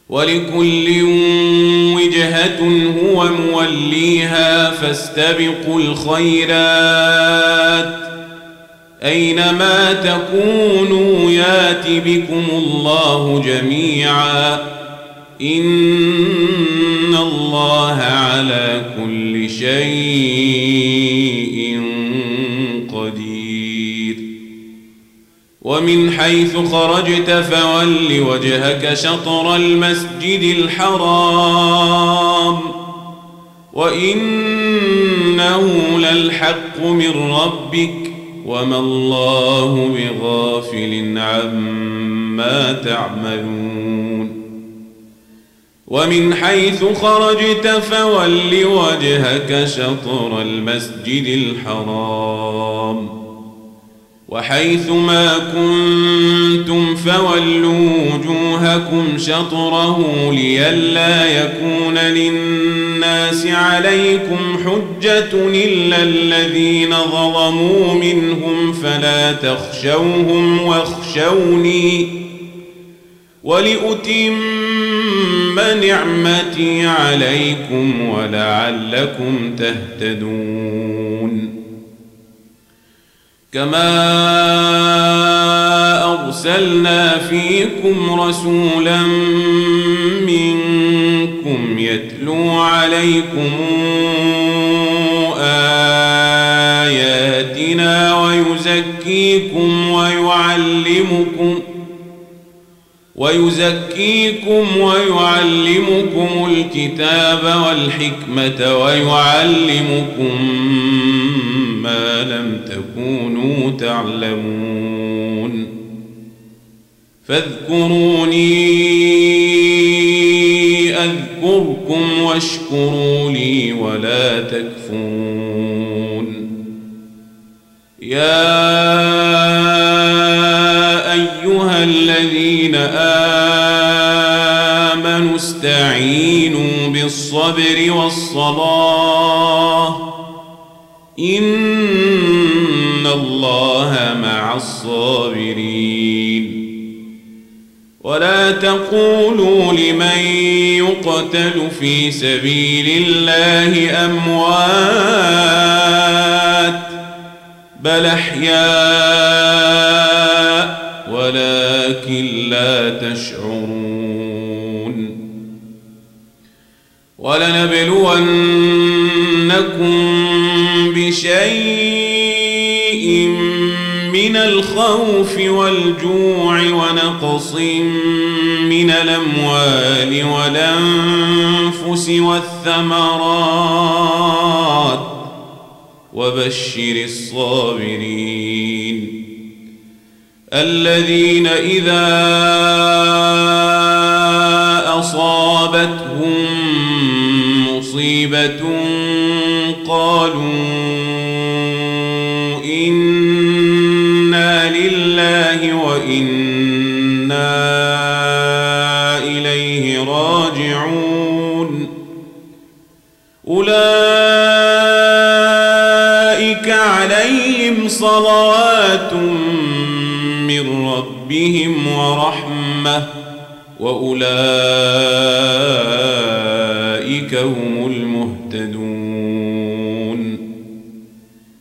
ولكل وجهة هو موليها فاستبقوا الخيرات أينما تكونوا يات بكم الله جميعا إن الله على كل شيء قدير ومن حيث خرجت فول وجهك شطر المسجد الحرام وإنه للحق من ربك وما الله بغافل عما تعملون ومن حيث خرجت فول وجهك شطر المسجد الحرام وحيث ما كنتم فولوا وجوهكم شطره لئلا يكون للناس عليكم حجة إلا الذين ظلموا منهم فلا تخشوهم واخشوني ولأتم نعمتي عليكم ولعلكم تهتدون كما أرسلنا فيكم رسولا منكم يتلو عليكم آياتنا ويزكيكم ويعلمكم الكتاب والحكمة ويعلمكم ما لم تكونوا تعلمون فاذكروني أذكركم واشكروا لي ولا تكفرون يا أيها الذين آمنوا استعينوا بالصبر والصلاة إن الله مع الصابرين ولا تقولوا لمن يقتل في سبيل الله أموات بل أحياء ولكن لا تشعرون ولنبلونكم بشيء من الخوف والجوع ونقص من الأموال والأنفس والثمرات وبشر الصابرين الذين إذا أصابتهم مصيبة قالوا إنا لله وإنا إليه راجعون أولئك عليهم صلوات من ربهم ورحمة وأولئك هم المهتدون